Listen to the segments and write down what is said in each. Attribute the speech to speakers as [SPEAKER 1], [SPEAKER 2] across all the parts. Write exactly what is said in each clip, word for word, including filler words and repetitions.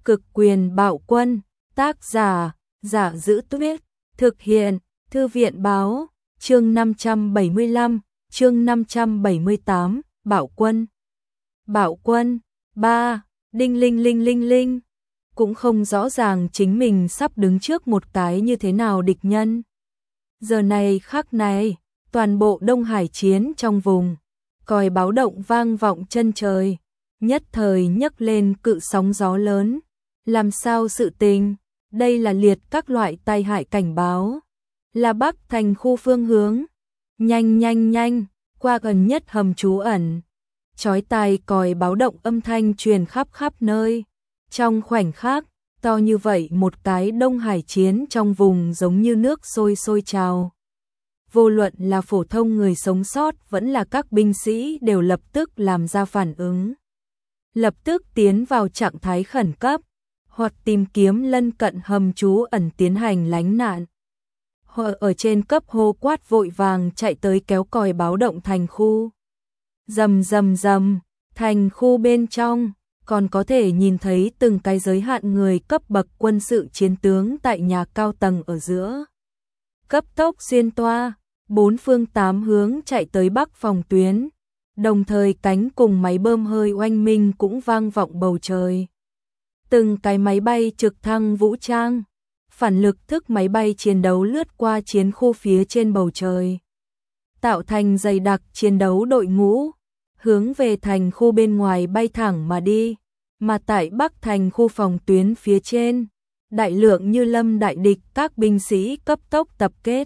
[SPEAKER 1] Cực quyền bạo quân, tác giả, Giả Giữ Tuyết, thực hiện, Thư viện báo, chương năm trăm bảy mươi lăm, chương năm trăm bảy mươi tám, bạo quân. Bạo quân, ba, đinh linh linh linh linh, cũng không rõ ràng chính mình sắp đứng trước một cái như thế nào địch nhân. Giờ này khắc này, toàn bộ Đông Hải chiến trong vùng, còi báo động vang vọng chân trời, nhất thời nhấc lên cự sóng gió lớn. Làm sao sự tình? Đây là liệt các loại tai hại cảnh báo. Là Bắc thành khu phương hướng. Nhanh nhanh nhanh, qua gần nhất hầm trú ẩn. Chói tai còi báo động âm thanh truyền khắp khắp nơi. Trong khoảnh khắc, to như vậy một cái Đông Hải chiến trong vùng giống như nước sôi sôi trào. Vô luận là phổ thông người sống sót vẫn là các binh sĩ đều lập tức làm ra phản ứng. Lập tức tiến vào trạng thái khẩn cấp, hoặc tìm kiếm lân cận hầm trú ẩn tiến hành lánh nạn. Họ ở trên cấp hô quát vội vàng chạy tới kéo còi báo động thành khu. Rầm rầm rầm, thành khu bên trong, còn có thể nhìn thấy từng cái giới hạn người cấp bậc quân sự chiến tướng tại nhà cao tầng ở giữa. Cấp tốc xuyên toa, bốn phương tám hướng chạy tới bắc phòng tuyến, đồng thời cánh cùng máy bơm hơi oanh minh cũng vang vọng bầu trời. Từng cái máy bay trực thăng vũ trang, phản lực thức máy bay chiến đấu lướt qua chiến khu phía trên bầu trời, tạo thành dày đặc chiến đấu đội ngũ, hướng về thành khu bên ngoài bay thẳng mà đi, mà tại bắc thành khu phòng tuyến phía trên, đại lượng như lâm đại địch các binh sĩ cấp tốc tập kết.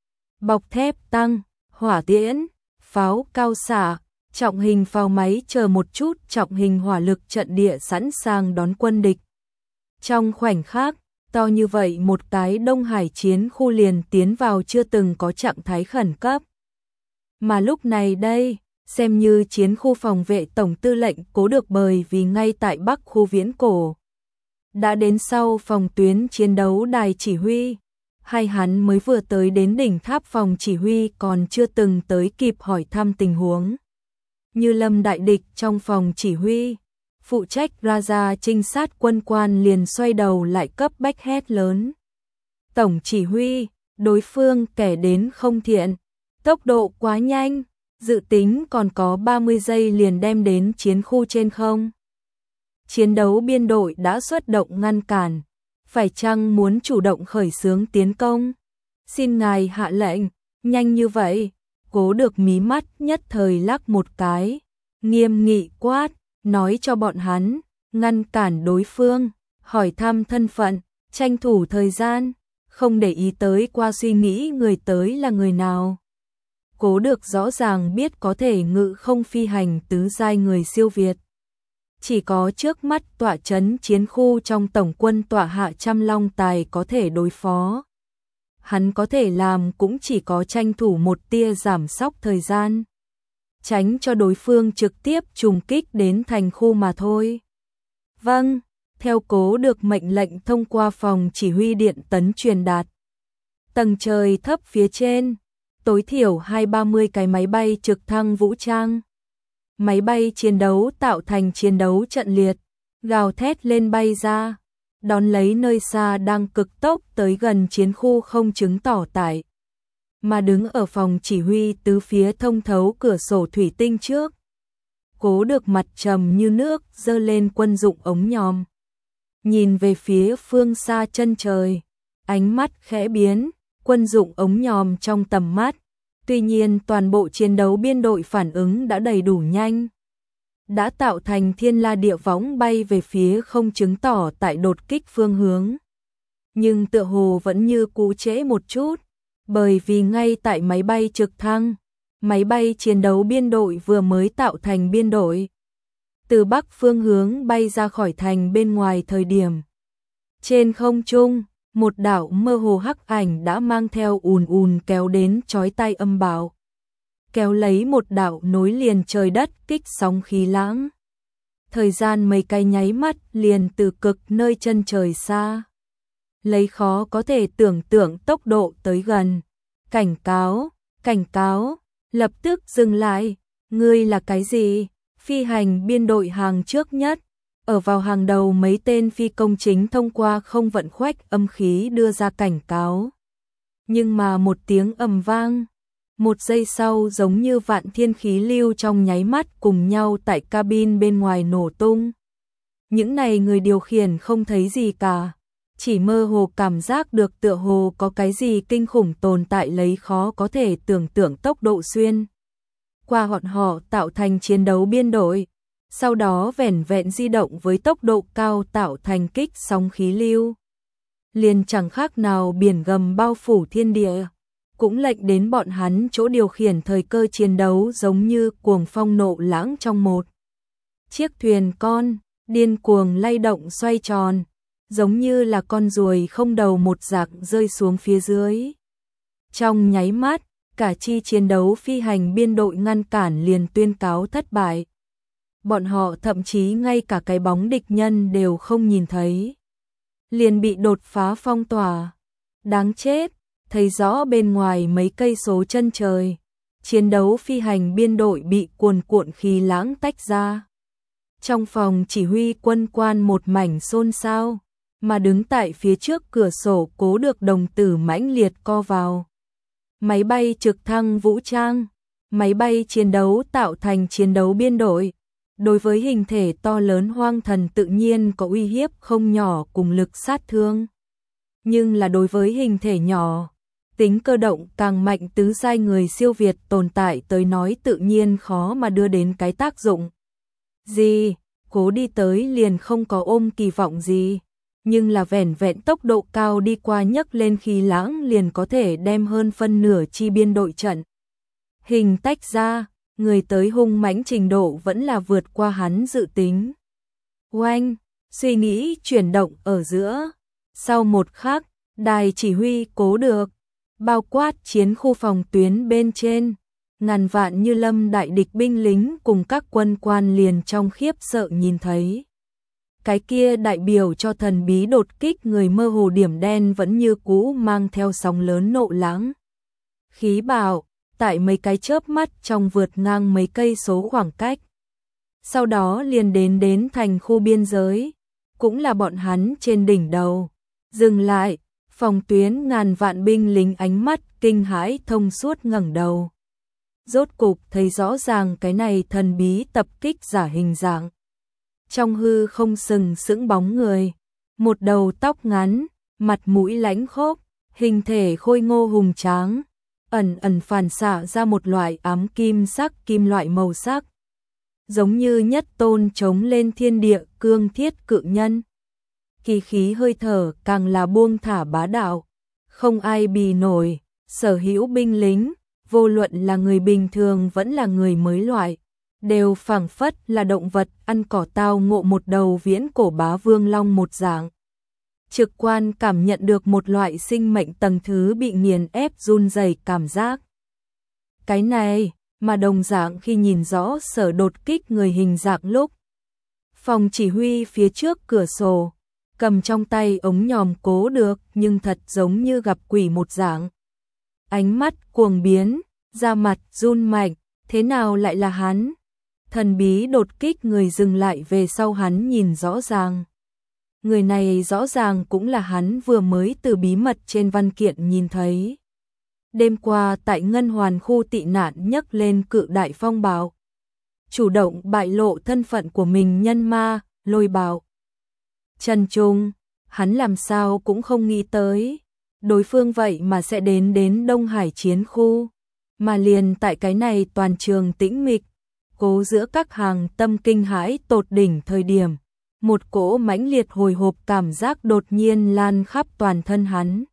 [SPEAKER 1] Bọc thép tăng, hỏa tiễn, pháo cao xạ, trọng hình pháo máy chờ một chút trọng hình hỏa lực trận địa sẵn sàng đón quân địch. Trong khoảnh khắc, to như vậy một cái Đông Hải chiến khu liền tiến vào chưa từng có trạng thái khẩn cấp. Mà lúc này đây, xem như chiến khu phòng vệ tổng tư lệnh Cố Được bởi vì ngay tại bắc khu viễn cổ. Đã đến sau phòng tuyến chiến đấu đài chỉ huy, hay hắn mới vừa tới đến đỉnh tháp phòng chỉ huy còn chưa từng tới kịp hỏi thăm tình huống. Như lâm đại địch trong phòng chỉ huy, phụ trách Raja trinh sát quân quan liền xoay đầu lại cấp bách hét lớn. Tổng chỉ huy, đối phương kẻ đến không thiện, tốc độ quá nhanh, dự tính còn có ba mươi giây liền đem đến chiến khu trên không. Chiến đấu biên đội đã xuất động ngăn cản, phải chăng muốn chủ động khởi xướng tiến công? Xin ngài hạ lệnh, nhanh như vậy. Cố Được mí mắt nhất thời lắc một cái, nghiêm nghị quát, nói cho bọn hắn, ngăn cản đối phương, hỏi thăm thân phận, tranh thủ thời gian, không để ý tới qua suy nghĩ người tới là người nào. Cố Được rõ ràng biết có thể ngự không phi hành tứ giai người siêu việt. Chỉ có trước mắt tọa trấn chiến khu trong tổng quân tọa hạ trăm long tài có thể đối phó. Hắn có thể làm cũng chỉ có tranh thủ một tia giảm sóc thời gian, tránh cho đối phương trực tiếp trùng kích đến thành khu mà thôi. Vâng, theo Cố Được mệnh lệnh thông qua phòng chỉ huy điện tấn truyền đạt. Tầng trời thấp phía trên, tối thiểu hai ba mươi cái máy bay trực thăng vũ trang. Máy bay chiến đấu tạo thành chiến đấu trận liệt, gào thét lên bay ra, đón lấy nơi xa đang cực tốc tới gần chiến khu không chứng tỏ tại. Mà đứng ở phòng chỉ huy tứ phía thông thấu cửa sổ thủy tinh trước. Cố Được mặt trầm như nước giơ lên quân dụng ống nhòm. Nhìn về phía phương xa chân trời, ánh mắt khẽ biến, quân dụng ống nhòm trong tầm mắt. Tuy nhiên toàn bộ chiến đấu biên đội phản ứng đã đầy đủ nhanh. Đã tạo thành thiên la địa võng bay về phía không chứng tỏ tại đột kích phương hướng. Nhưng tựa hồ vẫn như cú trễ một chút, bởi vì ngay tại máy bay trực thăng, máy bay chiến đấu biên đội vừa mới tạo thành biên đội. Từ bắc phương hướng bay ra khỏi thành bên ngoài thời điểm. Trên không trung, một đạo mơ hồ hắc ảnh đã mang theo ùn ùn kéo đến chói tai âm bạo. Kéo lấy một đạo nối liền trời đất kích sóng khí lãng. Thời gian mấy cái nháy mắt liền từ cực nơi chân trời xa. Lấy khó có thể tưởng tượng tốc độ tới gần. Cảnh cáo, cảnh cáo, lập tức dừng lại. Ngươi là cái gì? Phi hành biên đội hàng trước nhất. Ở vào hàng đầu mấy tên phi công chính thông qua không vận khuếch âm khí đưa ra cảnh cáo. Nhưng mà một tiếng ầm vang, một giây sau giống như vạn thiên khí lưu trong nháy mắt cùng nhau tại cabin bên ngoài nổ tung. Những này người điều khiển không thấy gì cả, chỉ mơ hồ cảm giác được tựa hồ có cái gì kinh khủng tồn tại lấy khó có thể tưởng tượng tốc độ xuyên qua bọn họ tạo thành chiến đấu biên đội, sau đó vẻn vẹn di động với tốc độ cao tạo thành kích sóng khí lưu. Liền chẳng khác nào biển gầm bao phủ thiên địa, cũng lệnh đến bọn hắn chỗ điều khiển thời cơ chiến đấu giống như cuồng phong nộ lãng trong một chiếc thuyền con, điên cuồng lay động xoay tròn, giống như là con ruồi không đầu một rạc rơi xuống phía dưới. Trong nháy mắt, cả chi chiến đấu phi hành biên đội ngăn cản liền tuyên cáo thất bại. Bọn họ thậm chí ngay cả cái bóng địch nhân đều không nhìn thấy. Liền bị đột phá phong tỏa. Đáng chết, thấy rõ bên ngoài mấy cây số chân trời. Chiến đấu phi hành biên đội bị cuồn cuộn khí lãng tách ra. Trong phòng chỉ huy quân quan một mảnh xôn xao, mà đứng tại phía trước cửa sổ Cố được đồng tử mãnh liệt co vào. Máy bay trực thăng vũ trang, máy bay chiến đấu tạo thành chiến đấu biên đội. Đối với hình thể to lớn hoang thần tự nhiên có uy hiếp không nhỏ cùng lực sát thương. Nhưng là đối với hình thể nhỏ, tính cơ động càng mạnh tứ giai người siêu việt tồn tại tới nói tự nhiên khó mà đưa đến cái tác dụng gì. Cố đi tới liền không có ôm kỳ vọng gì, nhưng là vẻn vẹn tốc độ cao đi qua nhấc lên khí lãng liền có thể đem hơn phân nửa chi biên đội trận hình tách ra. Người tới hung mãnh trình độ vẫn là vượt qua hắn dự tính. Oanh, suy nghĩ chuyển động ở giữa. Sau một khắc, đài chỉ huy Cố được, bao quát chiến khu phòng tuyến bên trên. Ngàn vạn như lâm đại địch binh lính cùng các quân quan liền trong khiếp sợ nhìn thấy. Cái kia đại biểu cho thần bí đột kích người mơ hồ điểm đen vẫn như cũ mang theo sóng lớn nộ lãng. Khí bạo. Tại mấy cái chớp mắt trong vượt ngang mấy cây số khoảng cách. Sau đó liền đến đến thành khu biên giới, cũng là bọn hắn trên đỉnh đầu. Dừng lại, phòng tuyến ngàn vạn binh lính ánh mắt kinh hãi thông suốt ngẩng đầu. Rốt cục thấy rõ ràng cái này thần bí tập kích giả hình dạng. Trong hư không sừng sững bóng người, một đầu tóc ngắn, mặt mũi lãnh khốc, hình thể khôi ngô hùng tráng. Ẩn ẩn phản xạ ra một loại ám kim sắc kim loại màu sắc. Giống như nhất tôn trống lên thiên địa cương thiết cự nhân. Kỳ khí hơi thở càng là buông thả bá đạo. Không ai bì nổi, sở hữu binh lính, vô luận là người bình thường vẫn là người mới loại. Đều phảng phất là động vật ăn cỏ tao ngộ một đầu viễn cổ bá vương long một dạng. Trực quan cảm nhận được một loại sinh mệnh tầng thứ bị nghiền ép run rẩy cảm giác. Cái này, mà đồng dạng khi nhìn rõ sở đột kích người hình dạng lúc. Phòng chỉ huy phía trước cửa sổ, cầm trong tay ống nhòm Cố được nhưng thật giống như gặp quỷ một dạng. Ánh mắt cuồng biến, da mặt run mạnh, thế nào lại là hắn? Thần bí đột kích người dừng lại về sau hắn nhìn rõ ràng. Người này rõ ràng cũng là hắn vừa mới từ bí mật trên văn kiện nhìn thấy. Đêm qua tại Ngân Hoàn khu tị nạn nhấc lên cự đại phong bạo. Chủ động bại lộ thân phận của mình nhân ma, Lôi Bạo. Trần Trung, hắn làm sao cũng không nghĩ tới. Đối phương vậy mà sẽ đến đến Đông Hải chiến khu. Mà liền tại cái này toàn trường tĩnh mịch. Cố giữa các hàng tâm kinh hãi tột đỉnh thời điểm. Một cỗ mãnh liệt hồi hộp cảm giác đột nhiên lan khắp toàn thân hắn.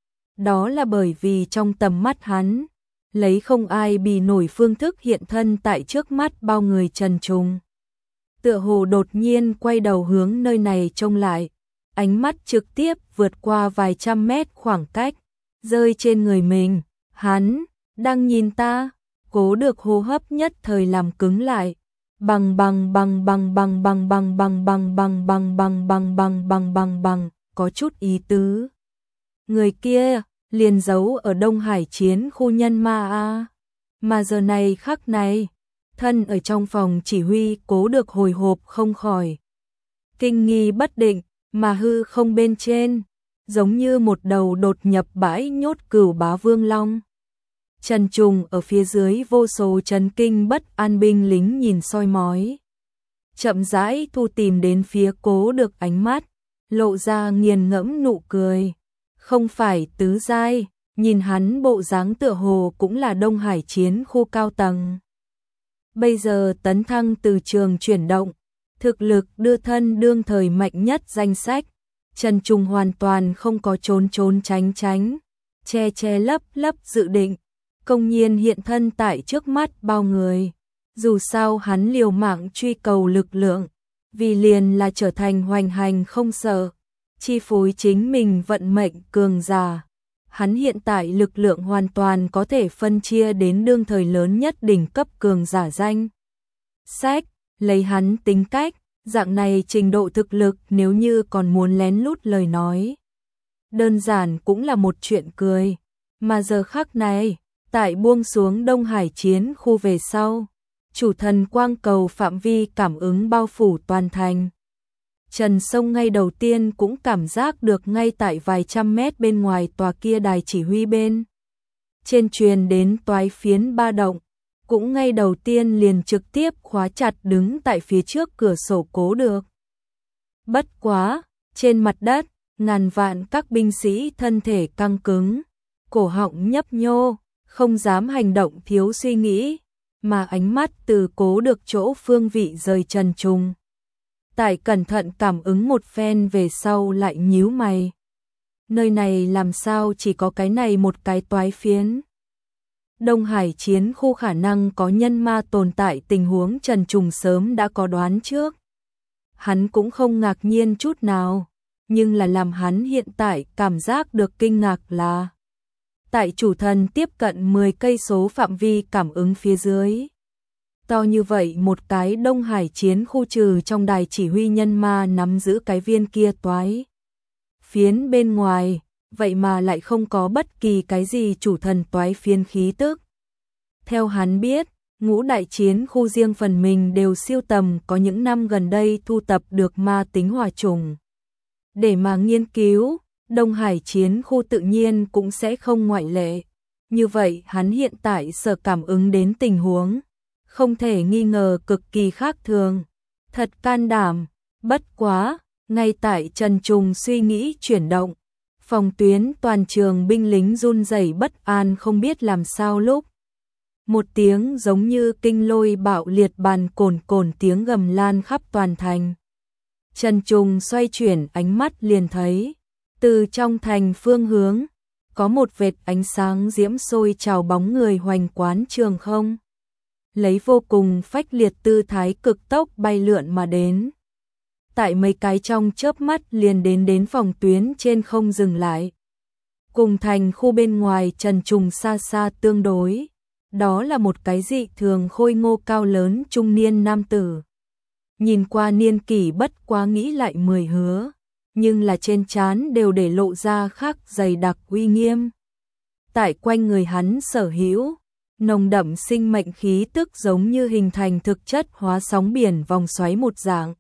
[SPEAKER 1] Đó là bởi vì trong tầm mắt hắn, lấy không ai bì nổi phương thức hiện thân tại trước mắt bao người Trần Trung. Tựa hồ đột nhiên quay đầu hướng nơi này trông lại, ánh mắt trực tiếp vượt qua vài trăm mét khoảng cách, rơi trên người mình. Hắn, đang nhìn ta, Cố được hô hấp nhất thời làm cứng lại. Bằng bằng bằng bằng bằng bằng bằng bằng bằng bằng bằng bằng bằng bằng bằng bằng bằng, có chút ý tứ. Người kia liền giấu ở Đông Hải chiến khu nhân ma a. Mà giờ này khắc này, thân ở trong phòng chỉ huy Cố được hồi hộp không khỏi. kinh nghi bất định, mà hư không bên trên, giống như một đầu đột nhập bãi nhốt cửu bá vương long. Trần Trùng ở phía dưới vô số chấn kinh bất an binh lính nhìn soi mói. Chậm rãi thu tìm đến phía Cố Được ánh mắt, lộ ra nghiền ngẫm nụ cười. Không phải tứ giai, nhìn hắn bộ dáng tựa hồ cũng là Đông Hải chiến khu cao tầng. Bây giờ tấn thăng từ trường chuyển động, thực lực đưa thân đương thời mạnh nhất danh sách. Trần Trùng hoàn toàn không có trốn trốn tránh tránh, che che lấp lấp dự định, công nhiên hiện thân tại trước mắt bao người. Dù sao hắn liều mạng truy cầu lực lượng, vì liền là trở thành hoành hành không sợ, chi phối chính mình vận mệnh cường giả. Hắn hiện tại lực lượng hoàn toàn có thể phân chia đến đương thời lớn nhất đỉnh cấp cường giả danh sách, lấy hắn tính cách, dạng này trình độ thực lực nếu như còn muốn lén lút lời nói. Đơn giản cũng là một chuyện cười, mà giờ khắc này, tại buông xuống Đông Hải chiến khu về sau, chủ thần quang cầu phạm vi cảm ứng bao phủ toàn thành. Trần Sông ngay đầu tiên cũng cảm giác được ngay tại vài trăm mét bên ngoài tòa kia đài chỉ huy bên trên truyền đến toái phiến ba động, cũng ngay đầu tiên liền trực tiếp khóa chặt đứng tại phía trước cửa sổ Cố Được. Bất quá, trên mặt đất, ngàn vạn các binh sĩ thân thể căng cứng, cổ họng nhấp nhô, không dám hành động thiếu suy nghĩ, mà ánh mắt từ Cố Được chỗ phương vị rời Trần Trùng. Tại cẩn thận cảm ứng một phen về sau lại nhíu mày. Nơi này làm sao chỉ có cái này một cái toái phiến? Đông Hải chiến khu khả năng có nhân ma tồn tại, tình huống Trần Trùng sớm đã có đoán trước. Hắn cũng không ngạc nhiên chút nào, nhưng là làm hắn hiện tại cảm giác được kinh ngạc là tại chủ thần tiếp cận mười cây số phạm vi cảm ứng phía dưới. To như vậy một cái Đông Hải chiến khu trừ trong đài chỉ huy nhân ma nắm giữ cái viên kia toái phiến bên ngoài, vậy mà lại không có bất kỳ cái gì chủ thần toái phiến khí tức. Theo hắn biết, ngũ đại chiến khu riêng phần mình đều siêu tầm có những năm gần đây thu tập được ma tính hỏa trùng. Để mà nghiên cứu, Đông Hải chiến khu tự nhiên cũng sẽ không ngoại lệ. Như vậy hắn hiện tại sở cảm ứng đến tình huống, không thể nghi ngờ cực kỳ khác thường. Thật can đảm, bất quá, ngay tại Trần Trùng suy nghĩ chuyển động, phòng tuyến toàn trường binh lính run rẩy bất an không biết làm sao lúc. Một tiếng giống như kinh lôi bạo liệt bàn cồn cồn tiếng gầm lan khắp toàn thành. Trần Trùng xoay chuyển ánh mắt liền thấy, từ trong thành phương hướng, có một vệt ánh sáng diễm sôi trào bóng người hoành quán trường không. Lấy vô cùng phách liệt tư thái cực tốc bay lượn mà đến. Tại mấy cái trong chớp mắt liền đến đến phòng tuyến trên không dừng lại. Cùng thành khu bên ngoài Trần Trùng xa xa tương đối. Đó là một cái dị thường khôi ngô cao lớn trung niên nam tử. Nhìn qua niên kỷ bất quá nghĩ lại mười hứa, nhưng là trên trán đều để lộ ra khắc dày đặc uy nghiêm. Tại quanh người hắn sở hữu, nồng đậm sinh mệnh khí tức giống như hình thành thực chất hóa sóng biển vòng xoáy một dạng.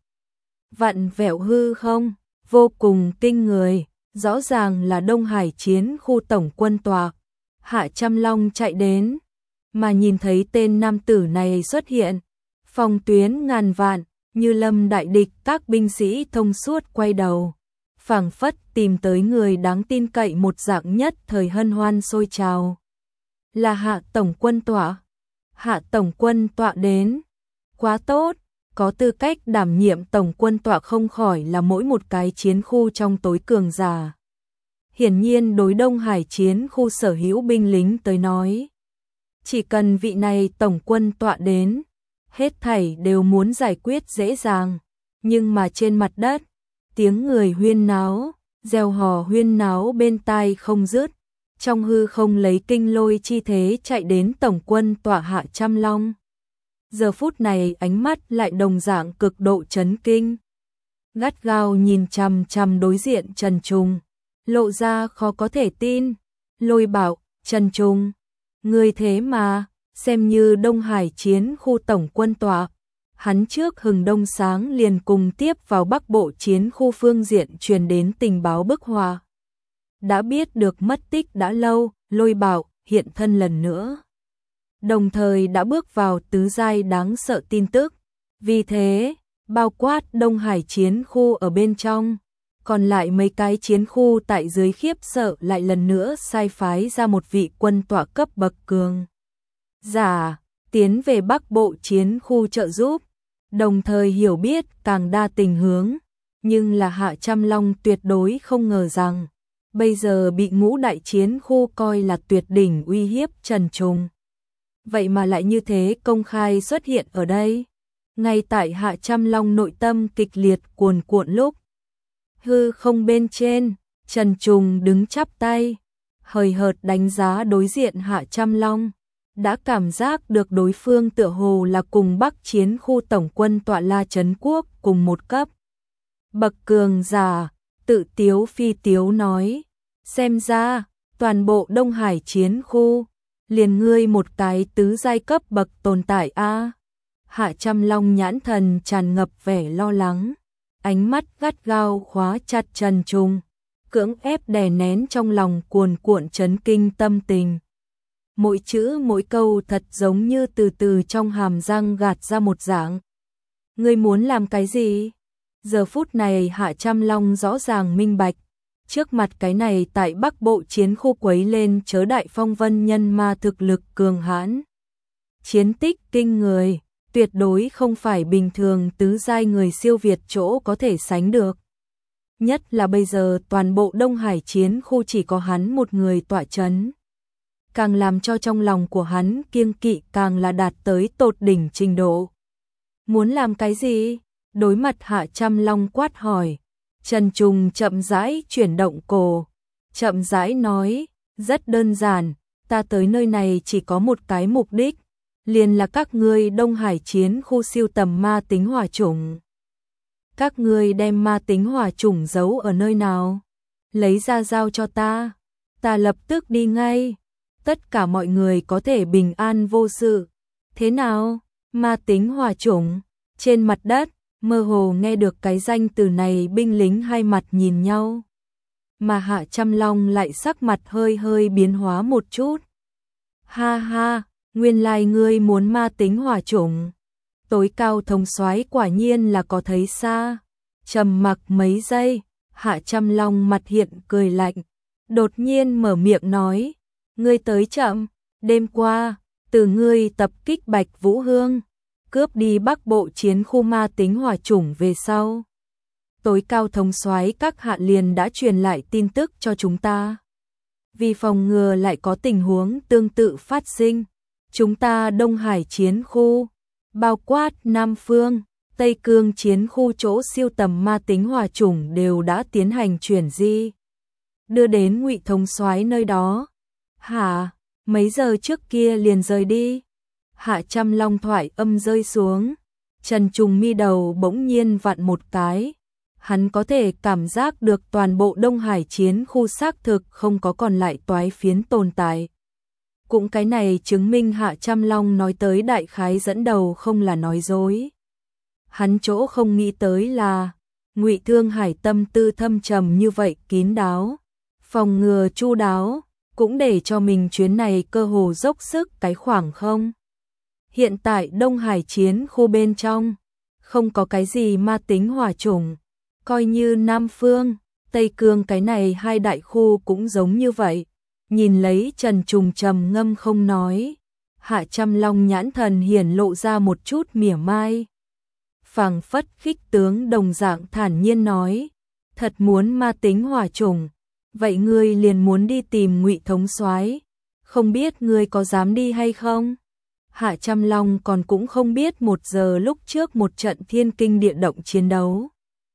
[SPEAKER 1] Vặn vẹo hư không, vô cùng kinh người, rõ ràng là Đông Hải chiến khu tổng quân tọa. Hạ Trăm Long chạy đến, mà nhìn thấy tên nam tử này xuất hiện, phòng tuyến ngàn vạn, như lâm đại địch các binh sĩ thông suốt quay đầu, phảng phất tìm tới người đáng tin cậy một dạng nhất thời hân hoan sôi trào. Là Hạ tổng quân tọa. Hạ tổng quân tọa đến. Quá tốt, có tư cách đảm nhiệm tổng quân tọa không khỏi là mỗi một cái chiến khu trong tối cường giả. Hiển nhiên đối Đông Hải chiến khu sở hữu binh lính tới nói, chỉ cần vị này tổng quân tọa đến, hết thảy đều muốn giải quyết dễ dàng. Nhưng mà trên mặt đất, tiếng người huyên náo, reo hò huyên náo bên tai không dứt. Trong hư không lấy kinh lôi chi thế chạy đến tổng quân tọa Hạ Trăm Long. Giờ phút này ánh mắt lại đồng dạng cực độ chấn kinh. Gắt gao nhìn chằm chằm đối diện Trần Trùng, lộ ra khó có thể tin. Lôi bảo, Trần Trùng, người thế mà, xem như Đông Hải chiến khu tổng quân tọa. Hắn trước hừng đông sáng liền cùng tiếp vào Bắc Bộ chiến khu phương diện truyền đến tình báo bức họa. Đã biết được mất tích đã lâu, Lôi Bảo hiện thân lần nữa. Đồng thời đã bước vào tứ giai đáng sợ tin tức. Vì thế, bao quát Đông Hải chiến khu ở bên trong, còn lại mấy cái chiến khu tại dưới khiếp sợ lại lần nữa sai phái ra một vị quân tọa cấp bậc cường giả tiến về Bắc Bộ chiến khu trợ giúp, đồng thời hiểu biết càng đa tình hướng, nhưng là Hạ Trăm Long tuyệt đối không ngờ rằng bây giờ bị ngũ đại chiến khu coi là tuyệt đỉnh uy hiếp trần trùng. Vậy mà lại như thế công khai xuất hiện ở đây. Ngay tại Hạ Trăm Long nội tâm kịch liệt cuồn cuộn lúc, hư không bên trên, Trần Trùng đứng chắp tay, hời hợt đánh giá đối diện Hạ Trăm Long, đã cảm giác được đối phương tựa hồ là cùng Bắc chiến khu tổng quân tọa La Trấn Quốc cùng một cấp. Bậc cường giả, tự tiếu phi tiếu nói, xem ra, toàn bộ Đông Hải chiến khu, liền ngươi một cái tứ giai cấp bậc tồn tại a. Hạ Trăm Long nhãn thần tràn ngập vẻ lo lắng, ánh mắt gắt gao khóa chặt Trần Trùng, cưỡng ép đè nén trong lòng cuồn cuộn chấn kinh tâm tình. Mỗi chữ mỗi câu thật giống như từ từ trong hàm răng gạt ra một dạng. Ngươi muốn làm cái gì? Giờ phút này Hạ Trăm Long rõ ràng minh bạch, trước mặt cái này tại Bắc Bộ chiến khu quấy lên chớ đại phong vân nhân ma thực lực cường hãn. Chiến tích kinh người, tuyệt đối không phải bình thường tứ giai người siêu việt chỗ có thể sánh được. Nhất là bây giờ toàn bộ Đông Hải chiến khu chỉ có hắn một người tọa chấn. Càng làm cho trong lòng của hắn kiêng kỵ càng là đạt tới tột đỉnh trình độ. Muốn làm cái gì? Đối mặt Hạ Trăm Long quát hỏi. Trần Trùng chậm rãi chuyển động cổ, chậm rãi nói, rất đơn giản, ta tới nơi này chỉ có một cái mục đích, liền là các ngươi Đông Hải chiến khu siêu tầm ma tính hỏa chủng. Các ngươi đem ma tính hỏa chủng giấu ở nơi nào? Lấy ra giao cho ta, ta lập tức đi ngay. Tất cả mọi người có thể bình an vô sự. Thế nào? Ma tính hỏa chủng? Trên mặt đất, mơ hồ nghe được cái danh từ này, binh lính hai mặt nhìn nhau. Mà Hạ Trăm Long lại sắc mặt hơi hơi biến hóa một chút. Ha ha, nguyên lai ngươi muốn ma tính hỏa chủng. Tối cao thống soái quả nhiên là có thấy xa. Trầm mặc mấy giây, Hạ Trăm Long mặt hiện cười lạnh, đột nhiên mở miệng nói, ngươi tới chậm, đêm qua, từ ngươi tập kích Bạch Vũ Hương, cướp đi Bắc Bộ chiến khu ma tính hỏa chủng về sau. Tối cao thống soái các hạ liền đã truyền lại tin tức cho chúng ta. Vì phòng ngừa lại có tình huống tương tự phát sinh, chúng ta Đông Hải chiến khu, bao quát Nam Phương, Tây Cương chiến khu chỗ siêu tầm ma tính hỏa chủng đều đã tiến hành chuyển di, đưa đến Ngụy thống soái nơi đó. Hả? Mấy giờ trước kia liền rời đi? Hạ Trăm Long thoại âm rơi xuống, Trần Trùng mi đầu bỗng nhiên vặn một cái. Hắn có thể cảm giác được toàn bộ Đông Hải chiến khu xác thực không có còn lại toái phiến tồn tại. Cũng cái này chứng minh Hạ Trăm Long nói tới đại khái dẫn đầu không là nói dối. Hắn chỗ không nghĩ tới là Ngụy Thương Hải tâm tư thâm trầm như vậy kín đáo, phòng ngừa chu đáo, cũng để cho mình chuyến này cơ hồ dốc sức cái khoảng không. Hiện tại Đông Hải chiến khu bên trong, không có cái gì ma tính hỏa chủng, coi như Nam Phương, Tây Cương cái này hai đại khu cũng giống như vậy. Nhìn lấy Trần Trùng trầm ngâm không nói, Hạ Trăm Long nhãn thần hiển lộ ra một chút mỉa mai. Phảng phất khích tướng đồng dạng thản nhiên nói, thật muốn ma tính hỏa chủng, vậy ngươi liền muốn đi tìm Ngụy thống soái, không biết ngươi có dám đi hay không? Hạ Trăm Long còn cũng không biết một giờ lúc trước một trận thiên kinh địa động chiến đấu.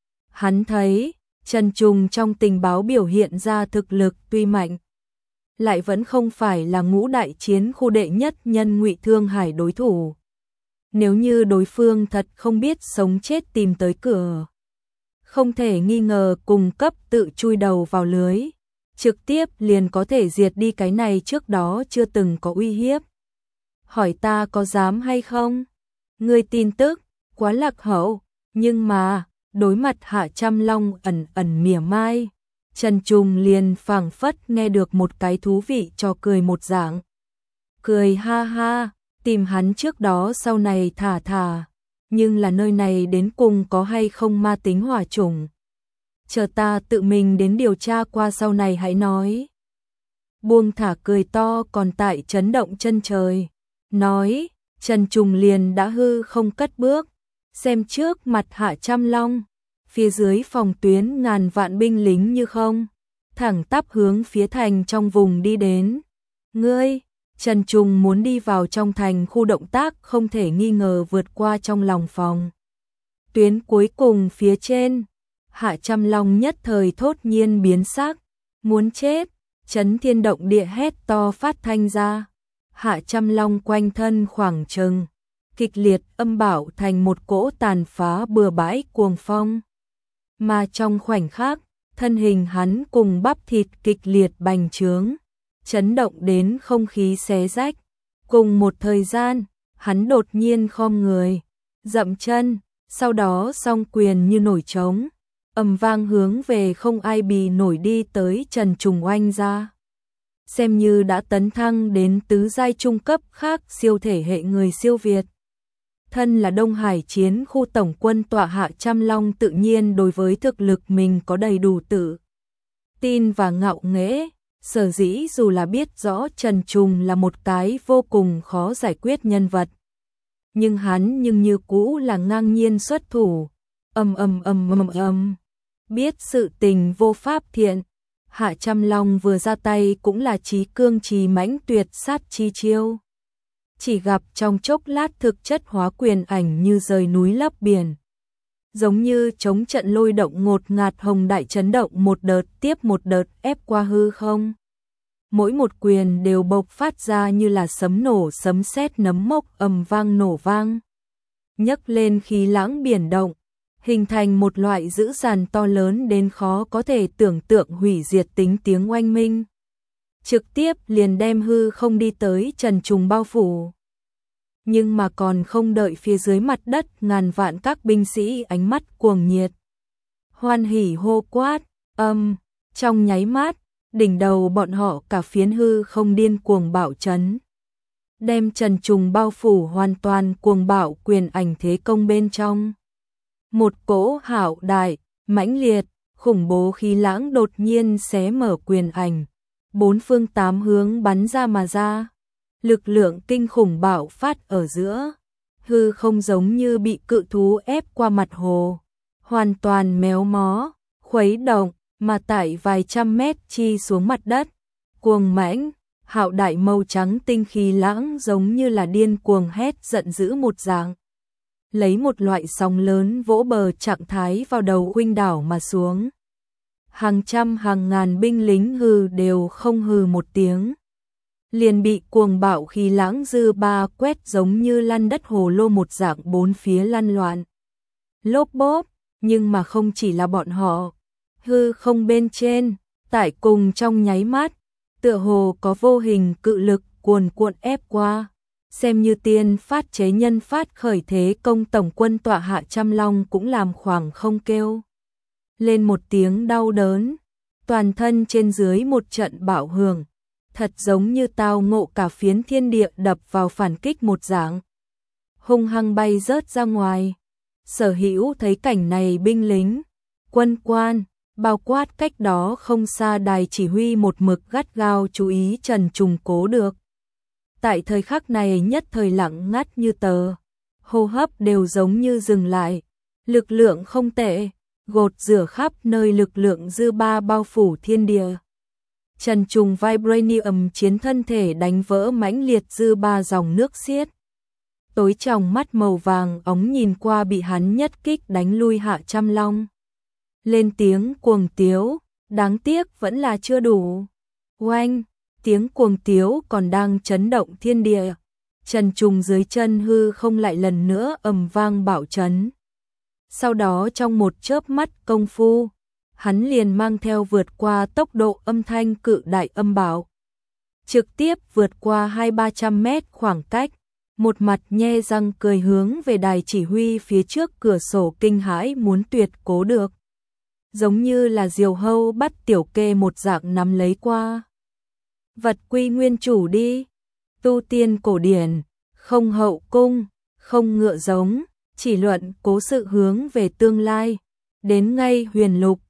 [SPEAKER 1] Hắn thấy, Trần Trùng trong tình báo biểu hiện ra thực lực tuy mạnh, lại vẫn không phải là ngũ đại chiến khu đệ nhất nhân Ngụy Thương Hải đối thủ. Nếu như đối phương thật không biết sống chết tìm tới cửa, không thể nghi ngờ cùng cấp tự chui đầu vào lưới, trực tiếp liền có thể diệt đi cái này trước đó chưa từng có uy hiếp. Hỏi ta có dám hay không? Ngươi tin tức, quá lạc hậu, nhưng mà, đối mặt Hạ Trăm Long ẩn ẩn mỉa mai, Trần Trùng liền phảng phất nghe được một cái thú vị cho cười một dạng. Cười ha ha, tìm hắn trước đó sau này thả thả, nhưng là nơi này đến cùng có hay không ma tính hỏa chủng. Chờ ta tự mình đến điều tra qua sau này hãy nói. Buông thả cười to còn tại chấn động chân trời. Nói, Trần Trùng liền đã hư không cất bước, xem trước mặt Hạ Trăm Long, phía dưới phòng tuyến ngàn vạn binh lính như không, thẳng tắp hướng phía thành trong vùng đi đến. Ngươi, Trần Trùng muốn đi vào trong thành, khu động tác không thể nghi ngờ vượt qua trong lòng phòng. Tuyến cuối cùng phía trên, Hạ Trăm Long nhất thời thốt nhiên biến sắc, muốn chết, chấn thiên động địa hét to phát thanh ra. Hạ Trăm Long quanh thân khoảng trừng, kịch liệt âm bảo thành một cỗ tàn phá bừa bãi cuồng phong. Mà trong khoảnh khắc, thân hình hắn cùng bắp thịt kịch liệt bành trướng, chấn động đến không khí xé rách. Cùng một thời gian, hắn đột nhiên khom người, dậm chân, sau đó song quyền như nổi trống, ầm vang hướng về không ai bì nổi đi tới Trần Trùng oanh ra. Xem như đã tấn thăng đến tứ giai trung cấp khác siêu thể hệ người siêu Việt. Thân là Đông Hải chiến khu tổng quân tọa, Hạ Trăm Long tự nhiên đối với thực lực mình có đầy đủ tự tin và ngạo nghễ. Sở dĩ dù là biết rõ Trần Trùng là một cái vô cùng khó giải quyết nhân vật, nhưng hắn nhưng như cũ là ngang nhiên xuất thủ. Ầm ầm ầm ầm ầm. Biết sự tình vô pháp thiện, Hạ Trăm Long vừa ra tay cũng là chí cương trì mãnh tuyệt sát chi chiêu. Chỉ gặp trong chốc lát thực chất hóa quyền ảnh như rời núi lấp biển. Giống như chống trận lôi động ngột ngạt hồng đại chấn động một đợt tiếp một đợt ép qua hư không. Mỗi một quyền đều bộc phát ra như là sấm nổ sấm sét nấm mốc ầm vang nổ vang. Nhấc lên khí lãng biển động, hình thành một loại dữ dằn to lớn đến khó có thể tưởng tượng hủy diệt tính tiếng oanh minh. Trực tiếp liền đem hư không đi tới Trần Trùng bao phủ. Nhưng mà còn không đợi phía dưới mặt đất ngàn vạn các binh sĩ ánh mắt cuồng nhiệt, hoan hỉ hô quát, âm, trong nháy mắt, đỉnh đầu bọn họ cả phiến hư không điên cuồng bạo chấn. Đem Trần Trùng bao phủ hoàn toàn cuồng bạo quyền ảnh thế công bên trong. Một cỗ hạo đại, mãnh liệt, khủng bố khí lãng đột nhiên xé mở quyền ảnh, bốn phương tám hướng bắn ra mà ra. Lực lượng kinh khủng bạo phát ở giữa, hư không giống như bị cự thú ép qua mặt hồ, hoàn toàn méo mó, khuấy động, mà tại vài trăm mét chi xuống mặt đất, cuồng mãnh, hạo đại màu trắng tinh khí lãng giống như là điên cuồng hét giận dữ một dạng. Lấy một loại sóng lớn vỗ bờ trạng thái vào đầu huynh đảo mà xuống. Hàng trăm hàng ngàn binh lính hừ đều không hừ một tiếng, liền bị cuồng bạo khí lãng dư ba quét giống như lăn đất hồ lô một dạng bốn phía lăn loạn. Lốp bốp, nhưng mà không chỉ là bọn họ, hư không bên trên, tại cùng trong nháy mắt, tựa hồ có vô hình cự lực cuồn cuộn ép qua. Xem như tiên phát chế nhân phát khởi thế công tổng quân tọa Hạ Trăm Long cũng làm khoảng không kêu lên một tiếng đau đớn, toàn thân trên dưới một trận bạo hưởng, thật giống như tao ngộ cả phiến thiên địa đập vào phản kích một dạng, hung hăng bay rớt ra ngoài. Sở Hữu thấy cảnh này binh lính, quân quan, bao quát cách đó không xa đài chỉ huy một mực gắt gao chú ý Trần Trùng cố được. Tại thời khắc này nhất thời lặng ngắt như tờ, hô hấp đều giống như dừng lại, lực lượng không tệ, gột rửa khắp nơi lực lượng dư ba bao phủ thiên địa. Trần Trùng Vibranium chiến thân thể đánh vỡ mãnh liệt dư ba dòng nước xiết. Tối trong mắt màu vàng óng nhìn qua bị hắn nhất kích đánh lui Hạ Trăm Long. Lên tiếng cuồng tiếu, đáng tiếc vẫn là chưa đủ. Oanh! Tiếng cuồng tiếu còn đang chấn động thiên địa. Trần Trùng dưới chân hư không lại lần nữa ầm vang bạo chấn. Sau đó trong một chớp mắt công phu, hắn liền mang theo vượt qua tốc độ âm thanh cự đại âm bạo, trực tiếp vượt qua hai ba trăm mét khoảng cách, một mặt nhe răng cười hướng về đài chỉ huy phía trước cửa sổ kinh hãi muốn tuyệt cố được. Giống như là diều hâu bắt tiểu kê một dạng nắm lấy qua. Vật quy nguyên chủ đi, tu tiên cổ điển, không hậu cung, không ngựa giống, chỉ luận cố sự hướng về tương lai, đến ngay huyền lục,